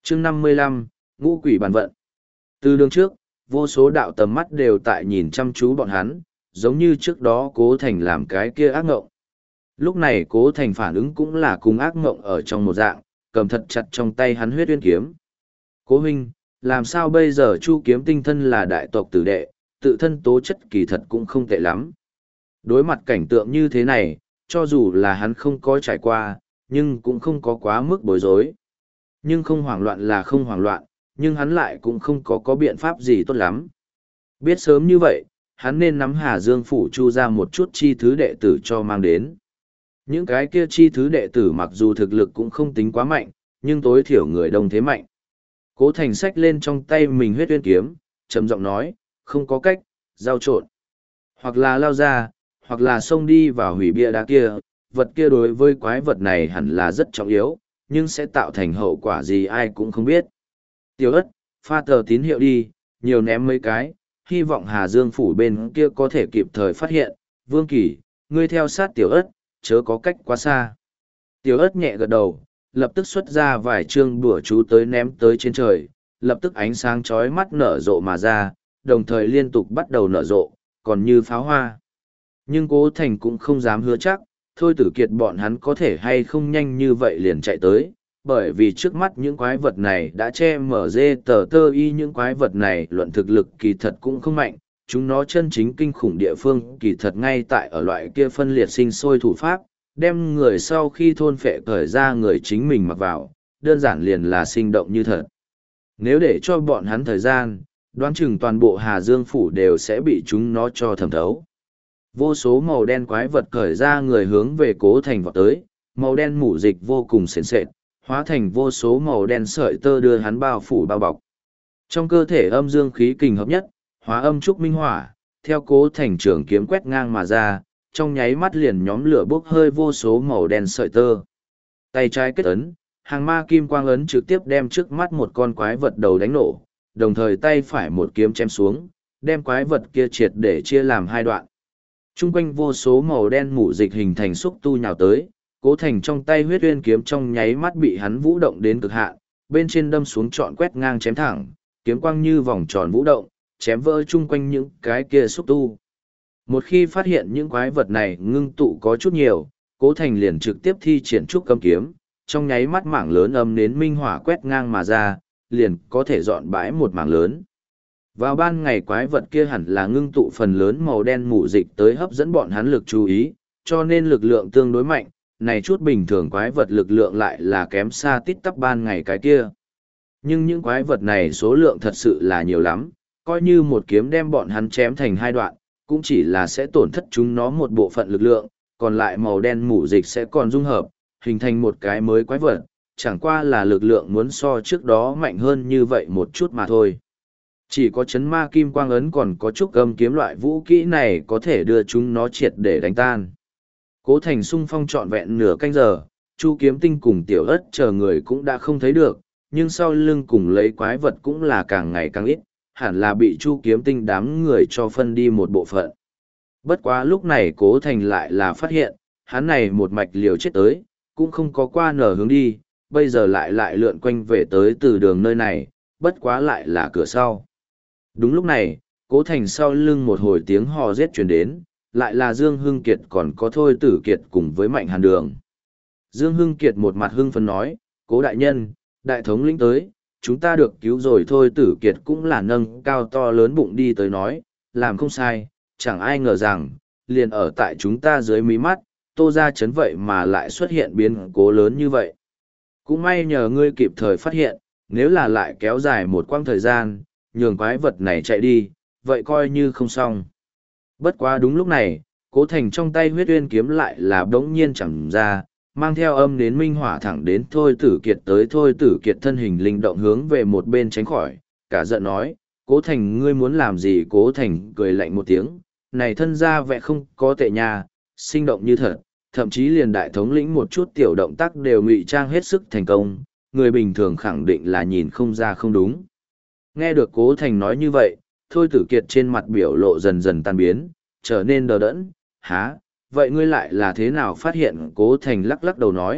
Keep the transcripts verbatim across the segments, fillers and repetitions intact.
chương năm mươi lăm, ngũ quỷ bàn vận. Từ đường trước, vô số đạo tầm mắt đều tại nhìn chăm chú bọn hắn, giống như trước đó Cố Thành làm cái kia ác ngộng. Lúc này Cố Thành phản ứng cũng là cùng ác ngộng ở trong một dạng, cầm thật chặt trong tay hắn huyết uyên kiếm. Cố huynh, làm sao bây giờ Chu Kiếm Tinh thân là đại tộc tử đệ, tự thân tố chất kỳ thật cũng không tệ lắm. Đối mặt cảnh tượng như thế này, cho dù là hắn không có trải qua, nhưng cũng không có quá mức bối rối. Nhưng không hoảng loạn là không hoảng loạn, nhưng hắn lại cũng không có có biện pháp gì tốt lắm. Biết sớm như vậy, hắn nên nắm Hà Dương Phủ Chu ra một chút chi thứ đệ tử cho mang đến. Những cái kia chi thứ đệ tử mặc dù thực lực cũng không tính quá mạnh, nhưng tối thiểu người đông thế mạnh. Cố Thành xách lên trong tay mình huyết uyên kiếm, trầm giọng nói, không có cách, giao trộn. Hoặc là lao ra, hoặc là xông đi vào hủy bia đá kia, vật kia đối với quái vật này hẳn là rất trọng yếu, nhưng sẽ tạo thành hậu quả gì ai cũng không biết. Tiểu ất, pha tờ tín hiệu đi, nhiều ném mấy cái, hy vọng Hà Dương Phủ bên kia có thể kịp thời phát hiện. Vương Kỳ, ngươi theo sát tiểu ất, chớ có cách quá xa. Tiểu ất nhẹ gật đầu, lập tức xuất ra vài chương đùa chú tới ném tới trên trời, lập tức ánh sáng chói mắt nở rộ mà ra, đồng thời liên tục bắt đầu nở rộ, còn như pháo hoa. Nhưng Cố Thành cũng không dám hứa chắc, thôi tử kiệt bọn hắn có thể hay không nhanh như vậy liền chạy tới, bởi vì trước mắt những quái vật này đã che mở dê tờ tơ y những quái vật này luận thực lực kỳ thật cũng không mạnh, chúng nó chân chính kinh khủng địa phương kỳ thật ngay tại ở loại kia phân liệt sinh sôi thủ pháp, đem người sau khi thôn phệ cởi ra người chính mình mặc vào, đơn giản liền là sinh động như thật. Nếu để cho bọn hắn thời gian, đoán chừng toàn bộ Hà Dương Phủ đều sẽ bị chúng nó cho thẩm thấu. Vô số màu đen quái vật cởi ra người hướng về Cố Thành vọt tới, màu đen mủ dịch vô cùng sền sệt, hóa thành vô số màu đen sợi tơ đưa hắn bao phủ bao bọc. Trong cơ thể âm dương khí kình hợp nhất, hóa âm trúc minh hỏa, theo Cố Thành trường kiếm quét ngang mà ra, trong nháy mắt liền nhóm lửa bốc hơi vô số màu đen sợi tơ. Tay trái kết ấn, hàng ma kim quang ấn trực tiếp đem trước mắt một con quái vật đầu đánh nổ, đồng thời tay phải một kiếm chém xuống, đem quái vật kia triệt để chia làm hai đoạn. Trung quanh vô số màu đen mủ dịch hình thành xúc tu nhào tới, Cố Thành trong tay huyết uyên kiếm trong nháy mắt bị hắn vũ động đến cực hạn, bên trên đâm xuống trọn quét ngang chém thẳng, kiếm quang như vòng tròn vũ động, chém vỡ chung quanh những cái kia xúc tu. Một khi phát hiện những quái vật này ngưng tụ có chút nhiều, Cố Thành liền trực tiếp thi triển trúc cầm kiếm, trong nháy mắt mảng lớn âm nến minh hỏa quét ngang mà ra, liền có thể dọn bãi một mảng lớn. Vào ban ngày quái vật kia hẳn là ngưng tụ phần lớn màu đen mù dịch tới hấp dẫn bọn hắn lực chú ý, cho nên lực lượng tương đối mạnh, này chút bình thường quái vật lực lượng lại là kém xa tít tắp ban ngày cái kia. Nhưng những quái vật này số lượng thật sự là nhiều lắm, coi như một kiếm đem bọn hắn chém thành hai đoạn, cũng chỉ là sẽ tổn thất chúng nó một bộ phận lực lượng, còn lại màu đen mù dịch sẽ còn dung hợp, hình thành một cái mới quái vật, chẳng qua là lực lượng muốn so trước đó mạnh hơn như vậy một chút mà thôi. Chỉ có chấn ma kim quang ấn còn có chút âm kiếm loại vũ kỹ này có thể đưa chúng nó triệt để đánh tan. Cố Thành xung phong trọn vẹn nửa canh giờ, Chu Kiếm Tinh cùng Tiểu Ất chờ người cũng đã không thấy được, nhưng sau lưng cùng lấy quái vật cũng là càng ngày càng ít, hẳn là bị Chu Kiếm Tinh đám người cho phân đi một bộ phận. Bất quá lúc này Cố Thành lại là phát hiện, hắn này một mạch liều chết tới, cũng không có qua nở hướng đi, bây giờ lại lại lượn quanh về tới từ đường nơi này, bất quá lại là cửa sau. Đúng lúc này, Cố Thành sau lưng một hồi tiếng hò rết truyền đến, lại là Dương Hưng Kiệt còn có Thôi Tử Kiệt cùng với Mạnh Hàn Đường. Dương Hưng Kiệt một mặt hưng phấn nói, Cố đại nhân, đại thống lĩnh tới, chúng ta được cứu rồi. Thôi Tử Kiệt cũng là nâng cao to lớn bụng đi tới nói, làm không sai, chẳng ai ngờ rằng, liền ở tại chúng ta dưới mí mắt, Tô Gia Chấn vậy mà lại xuất hiện biến cố lớn như vậy. Cũng may nhờ ngươi kịp thời phát hiện, nếu là lại kéo dài một quãng thời gian, nhường quái vật này chạy đi, vậy coi như không xong. Bất quá đúng lúc này, Cố Thành trong tay huyết uyên kiếm lại là đống nhiên chẳng ra, mang theo âm đến minh hỏa thẳng đến Thôi Tử Kiệt tới. Thôi Tử Kiệt thân hình linh động hướng về một bên tránh khỏi, cả giận nói, Cố Thành ngươi muốn làm gì? Cố Thành cười lạnh một tiếng, này thân ra vẻ không có tệ nha, sinh động như thật, thậm chí liền đại thống lĩnh một chút tiểu động tác đều ngụy trang hết sức thành công, người bình thường khẳng định là nhìn không ra không đúng. Nghe được Cố Thành nói như vậy, Thôi Tử Kiệt trên mặt biểu lộ dần dần tan biến, trở nên đờ đẫn, há, vậy ngươi lại là thế nào phát hiện? Cố Thành lắc lắc đầu nói,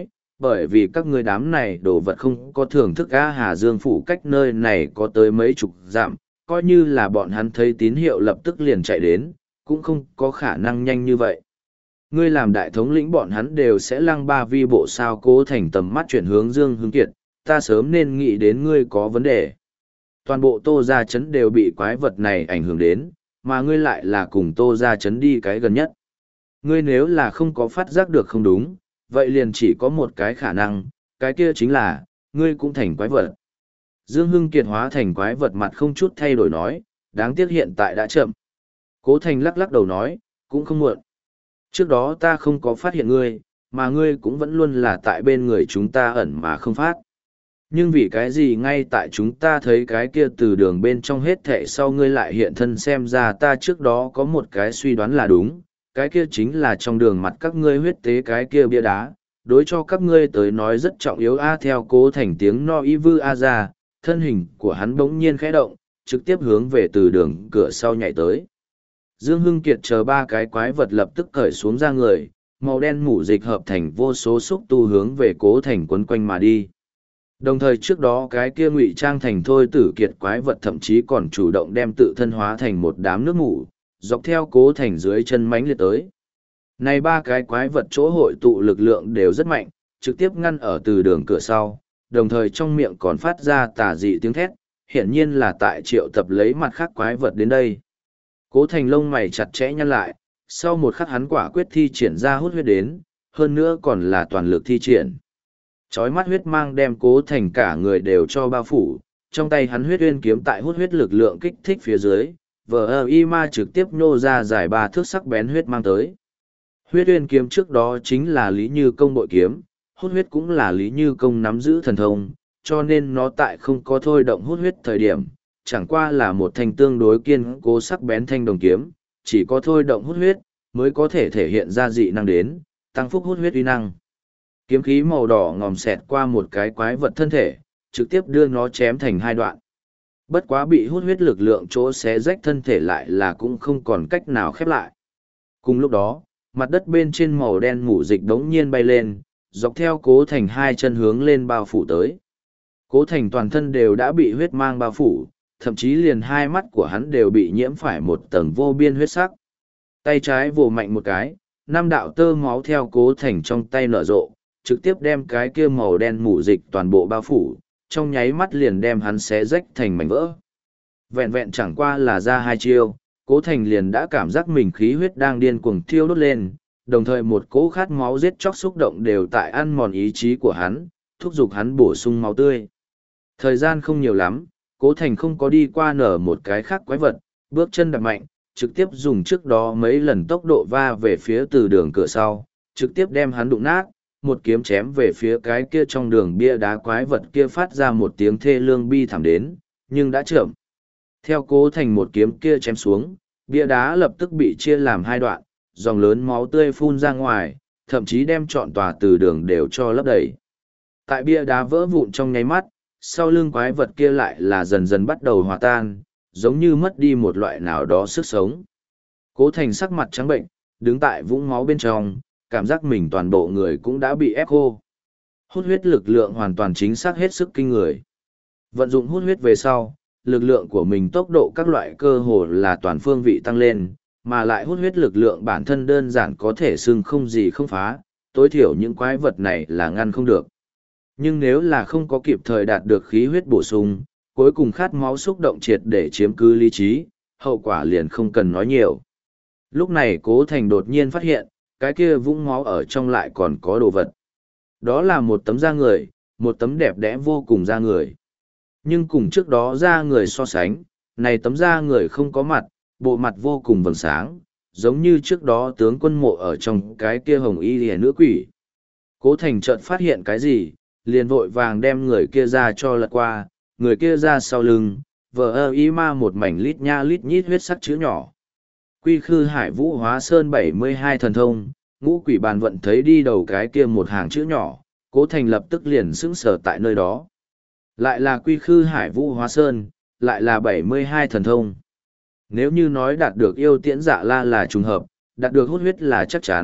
bởi vì các ngươi đám này đồ vật không có thưởng thức A Hà Dương phủ cách nơi này có tới mấy chục dặm, coi như là bọn hắn thấy tín hiệu lập tức liền chạy đến, cũng không có khả năng nhanh như vậy. Ngươi làm đại thống lĩnh bọn hắn đều sẽ lăng ba vi bộ sao. Cố Thành tầm mắt chuyển hướng Dương Hưng Kiệt, ta sớm nên nghĩ đến ngươi có vấn đề. Toàn bộ Tô Gia Trấn đều bị quái vật này ảnh hưởng đến, mà ngươi lại là cùng Tô Gia Trấn đi cái gần nhất. Ngươi nếu là không có phát giác được không đúng, vậy liền chỉ có một cái khả năng, cái kia chính là, ngươi cũng thành quái vật. Dương Hưng Kiệt hóa thành quái vật mặt không chút thay đổi nói, đáng tiếc hiện tại đã chậm. Cố Thành lắc lắc đầu nói, cũng không muộn. Trước đó ta không có phát hiện ngươi, mà ngươi cũng vẫn luôn là tại bên người chúng ta ẩn mà không phát. Nhưng vì cái gì ngay tại chúng ta thấy cái kia từ đường bên trong hết thệ sau ngươi lại hiện thân, xem ra ta trước đó có một cái suy đoán là đúng, cái kia chính là trong đường mặt các ngươi huyết tế cái kia bia đá, đối cho các ngươi tới nói rất trọng yếu. A theo Cố Thành tiếng no y vư a ra, thân hình của hắn bỗng nhiên khẽ động, trực tiếp hướng về từ đường cửa sau nhảy tới. Dương Hưng Kiệt chờ ba cái quái vật lập tức cởi xuống ra người, màu đen mủ dịch hợp thành vô số xúc tu hướng về Cố Thành quấn quanh mà đi. Đồng thời trước đó cái kia ngụy trang thành Thôi Tử Kiệt quái vật thậm chí còn chủ động đem tự thân hóa thành một đám nước mủ, dọc theo Cố Thành dưới chân mánh liệt tới. Này ba cái quái vật chỗ hội tụ lực lượng đều rất mạnh, trực tiếp ngăn ở từ đường cửa sau, đồng thời trong miệng còn phát ra tà dị tiếng thét, hiển nhiên là tại triệu tập lấy mặt khác quái vật đến đây. Cố Thành lông mày chặt chẽ nhăn lại, sau một khắc hắn quả quyết thi triển ra hút huyết đến, hơn nữa còn là toàn lực thi triển. Chói mắt huyết mang đem Cố Thành cả người đều cho bao phủ, trong tay hắn huyết uyên kiếm tại hút huyết lực lượng kích thích phía dưới, vờ ơ y ma trực tiếp nhô ra dài ba thước sắc bén huyết mang tới. Huyết uyên kiếm trước đó chính là Lý Như Công bội kiếm, hút huyết cũng là Lý Như Công nắm giữ thần thông, cho nên nó tại không có thôi động hút huyết thời điểm, chẳng qua là một thanh tương đối kiên cố sắc bén thanh đồng kiếm, chỉ có thôi động hút huyết, mới có thể thể hiện ra dị năng đến, tăng phúc hút huyết uy năng. Kiếm khí màu đỏ ngòm xẹt qua một cái quái vật thân thể, trực tiếp đưa nó chém thành hai đoạn. Bất quá bị hút huyết lực lượng chỗ xé rách thân thể lại là cũng không còn cách nào khép lại. Cùng lúc đó, mặt đất bên trên màu đen mủ dịch đống nhiên bay lên, dọc theo Cố Thành hai chân hướng lên bao phủ tới. Cố Thành toàn thân đều đã bị huyết mang bao phủ, thậm chí liền hai mắt của hắn đều bị nhiễm phải một tầng vô biên huyết sắc. Tay trái vồ mạnh một cái, năm đạo tơ máu theo Cố Thành trong tay nở rộ, trực tiếp đem cái kia màu đen mủ dịch toàn bộ bao phủ, trong nháy mắt liền đem hắn xé rách thành mảnh vỡ. Vẹn vẹn chẳng qua là ra hai chiêu, Cố Thành liền đã cảm giác mình khí huyết đang điên cuồng thiêu đốt lên, đồng thời một cỗ khát máu giết chóc xúc động đều tại ăn mòn ý chí của hắn, thúc giục hắn bổ sung máu tươi. Thời gian không nhiều lắm, Cố Thành không có đi qua nở một cái khác quái vật, bước chân đạp mạnh, trực tiếp dùng trước đó mấy lần tốc độ va về phía từ đường cửa sau, trực tiếp đem hắn đụng nát, một kiếm chém về phía cái kia trong đường bia đá quái vật kia phát ra một tiếng thê lương bi thảm đến, nhưng đã chậm. Theo Cố Thành một kiếm kia chém xuống, bia đá lập tức bị chia làm hai đoạn, dòng lớn máu tươi phun ra ngoài, thậm chí đem trọn tòa từ đường đều cho lấp đầy. Tại bia đá vỡ vụn trong nháy mắt, sau lưng quái vật kia lại là dần dần bắt đầu hòa tan, giống như mất đi một loại nào đó sức sống. Cố Thành sắc mặt trắng bệnh, đứng tại vũng máu bên trong, cảm giác mình toàn bộ người cũng đã bị ép khô. Hút huyết lực lượng hoàn toàn chính xác hết sức kinh người. Vận dụng hút huyết về sau, lực lượng của mình tốc độ các loại cơ hồ là toàn phương vị tăng lên, mà lại hút huyết lực lượng bản thân đơn giản có thể xưng không gì không phá, tối thiểu những quái vật này là ngăn không được. Nhưng nếu là không có kịp thời đạt được khí huyết bổ sung, cuối cùng khát máu xúc động triệt để chiếm cứ lý trí, hậu quả liền không cần nói nhiều. Lúc này Cố Thành đột nhiên phát hiện, cái kia vũng máu ở trong lại còn có đồ vật. Đó là một tấm da người, một tấm đẹp đẽ vô cùng da người. Nhưng cùng trước đó da người so sánh, này tấm da người không có mặt, bộ mặt vô cùng vầng sáng, giống như trước đó tướng quân mộ ở trong cái kia hồng y lìa nữ quỷ. Cố Thành chợt phát hiện cái gì, liền vội vàng đem người kia ra cho lật qua, người kia ra sau lưng, vờ ơ y ma một mảnh lít nha lít nhít huyết sắc chữ nhỏ. Quy khư hải vũ hóa sơn bảy mươi hai thần thông, ngũ quỷ bàn vận thấy đi đầu cái kia một hàng chữ nhỏ, Cố Thành lập tức liền sững sờ tại nơi đó. Lại là quy khư hải vũ hóa sơn, lại là bảy mươi hai thần thông. Nếu như nói đạt được yêu tiễn dạ la là trùng hợp, đạt được hút huyết là chắc chắn,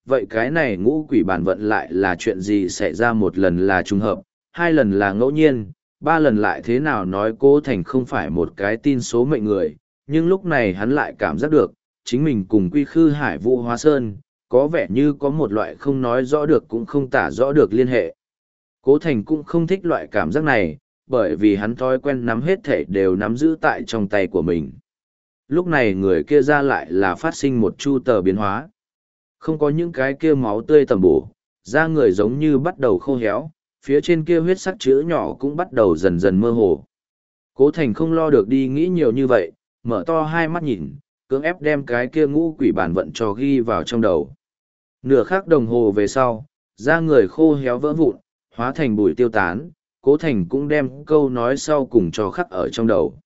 vậy cái này ngũ quỷ bản vận lại là chuyện gì xảy ra? Một lần là trùng hợp, hai lần là ngẫu nhiên, ba lần lại thế nào nói Cố Thành không phải một cái tin số mệnh người, nhưng lúc này hắn lại cảm giác được, chính mình cùng Quy Khư Hải Vũ Hóa Sơn, có vẻ như có một loại không nói rõ được cũng không tả rõ được liên hệ. Cố Thành cũng không thích loại cảm giác này, bởi vì hắn thói quen nắm hết thể đều nắm giữ tại trong tay của mình. Lúc này người kia ra lại là phát sinh một chu tờ biến hóa. Không có những cái kia máu tươi tầm bổ, da người giống như bắt đầu khô héo, phía trên kia huyết sắc chữ nhỏ cũng bắt đầu dần dần mơ hồ. Cố Thành không lo được đi nghĩ nhiều như vậy, mở to hai mắt nhìn, cưỡng ép đem cái kia ngũ quỷ bản vận cho ghi vào trong đầu. Nửa khắc đồng hồ về sau, da người khô héo vỡ vụn, hóa thành bụi tiêu tán, Cố Thành cũng đem câu nói sau cùng cho khắc ở trong đầu.